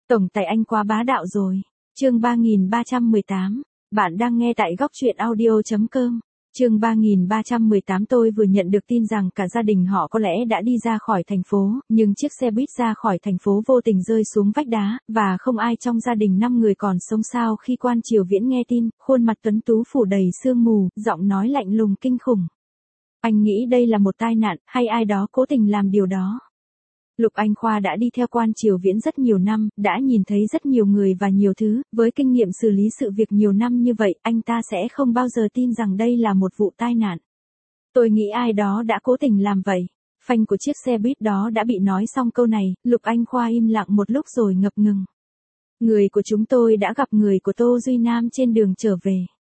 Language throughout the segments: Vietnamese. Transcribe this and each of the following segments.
Tổng tài anh quá bá đạo rồi. Chương 3318. Bạn đang nghe tại góc truyện audio.com. Chương 3318. Tôi vừa nhận được tin rằng cả gia đình họ có lẽ đã đi ra khỏi thành phố, nhưng chiếc xe buýt ra khỏi thành phố vô tình rơi xuống vách đá, và không ai trong gia đình 5 người còn sống. Sao khi Quan Triều Viễn nghe tin, khuôn mặt tuấn tú phủ đầy sương mù, giọng nói lạnh lùng kinh khủng. Anh nghĩ đây là một tai nạn, hay ai đó cố tình làm điều đó? Lục Anh Khoa đã đi theo Quan Triều Viễn rất nhiều năm, đã nhìn thấy rất nhiều người và nhiều thứ, với kinh nghiệm xử lý sự việc nhiều năm như vậy, anh ta sẽ không bao giờ tin rằng đây là một vụ tai nạn. Tôi nghĩ ai đó đã cố tình làm vậy. Phanh của chiếc xe buýt đó đã bị nói xong câu này, Lục Anh Khoa im lặng một lúc rồi ngập ngừng. Người của chúng tôi đã gặp người của Tô Duy Nam trên đường trở về.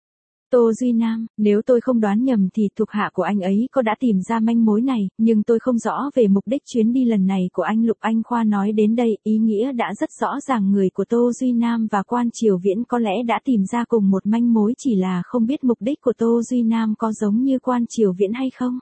Tô Duy Nam, nếu tôi không đoán nhầm thì thuộc hạ của anh ấy đã tìm ra manh mối này, nhưng tôi không rõ về mục đích chuyến đi lần này của anh. Lục Anh Khoa nói đến đây, ý nghĩa đã rất rõ ràng, người của Tô Duy Nam và Quan Triều Viễn có lẽ đã tìm ra cùng một manh mối, chỉ là không biết mục đích của Tô Duy Nam có giống như Quan Triều Viễn hay không.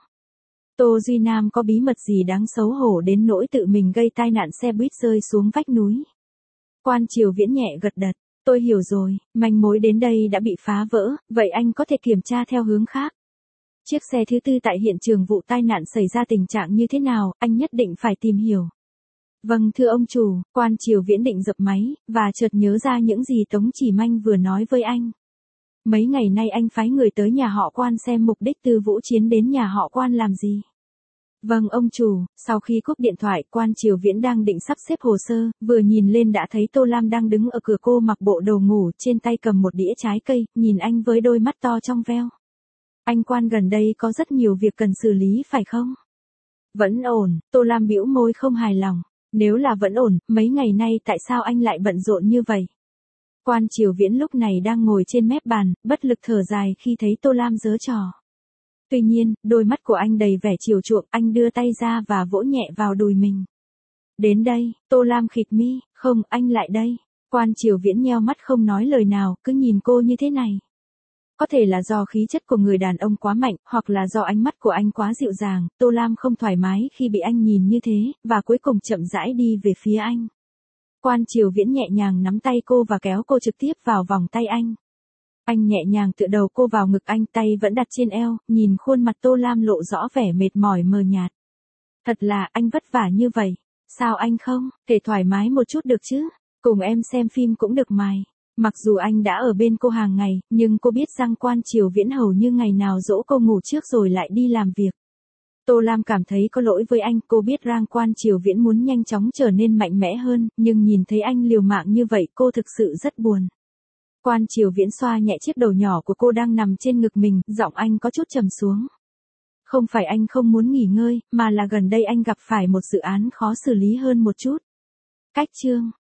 Tô Duy Nam có bí mật gì đáng xấu hổ đến nỗi tự mình gây tai nạn xe buýt rơi xuống vách núi? Quan Triều Viễn nhẹ gật đầu. Tôi hiểu rồi, manh mối đến đây đã bị phá vỡ, vậy anh có thể kiểm tra theo hướng khác. Chiếc xe thứ tư tại hiện trường vụ tai nạn xảy ra tình trạng như thế nào, anh nhất định phải tìm hiểu. Vâng thưa ông chủ, Quan Triều Viễn định dập máy, và chợt nhớ ra những gì Tống Chỉ Manh vừa nói với anh. Mấy ngày nay anh phái người tới nhà họ Quan xem mục đích Tư Vũ Chiến đến nhà họ Quan làm gì. Vâng ông chủ. Sau khi cúp điện thoại, Quan Triều Viễn đang định sắp xếp hồ sơ, vừa nhìn lên đã thấy Tô Lam đang đứng ở cửa. Cô mặc bộ đồ ngủ, trên tay cầm một đĩa trái cây, nhìn anh với đôi mắt to trong veo. Anh Quan, gần đây có rất nhiều việc cần xử lý phải không? Vẫn ổn. Tô Lam bĩu môi không hài lòng. Nếu là vẫn ổn, mấy ngày nay tại sao anh lại bận rộn như vậy? Quan Triều Viễn lúc này đang ngồi trên mép bàn, bất lực thở dài khi thấy Tô Lam giở trò. Tuy nhiên, đôi mắt của anh đầy vẻ chiều chuộng, anh đưa tay ra và vỗ nhẹ vào đùi mình. Đến đây. Tô Lam khịt mi. Không, anh lại đây. Quan Triều Viễn nheo mắt không nói lời nào, cứ nhìn cô như thế này. Có thể là do khí chất của người đàn ông quá mạnh, hoặc là do ánh mắt của anh quá dịu dàng. Tô Lam không thoải mái khi bị anh nhìn như thế, và cuối cùng chậm rãi đi về phía anh. Quan Triều Viễn nhẹ nhàng nắm tay cô và kéo cô trực tiếp vào vòng tay anh. Anh nhẹ nhàng tựa đầu cô vào ngực anh, tay vẫn đặt trên eo, nhìn khuôn mặt Tô Lam lộ rõ vẻ mệt mỏi mờ nhạt. Thật là, anh vất vả như vậy. Sao anh không thể thoải mái một chút được chứ? Cùng em xem phim cũng được mà. Mặc dù anh đã ở bên cô hàng ngày, nhưng cô biết rằng Quan Triều Viễn hầu như ngày nào dỗ cô ngủ trước rồi lại đi làm việc. Tô Lam cảm thấy có lỗi với anh, cô biết rằng Quan Triều Viễn muốn nhanh chóng trở nên mạnh mẽ hơn, nhưng nhìn thấy anh liều mạng như vậy cô thực sự rất buồn. Quan Triều Viễn xoa nhẹ chiếc đầu nhỏ của cô đang nằm trên ngực mình, giọng anh có chút trầm xuống. Không phải anh không muốn nghỉ ngơi, mà là gần đây anh gặp phải một dự án khó xử lý hơn một chút. Cách chương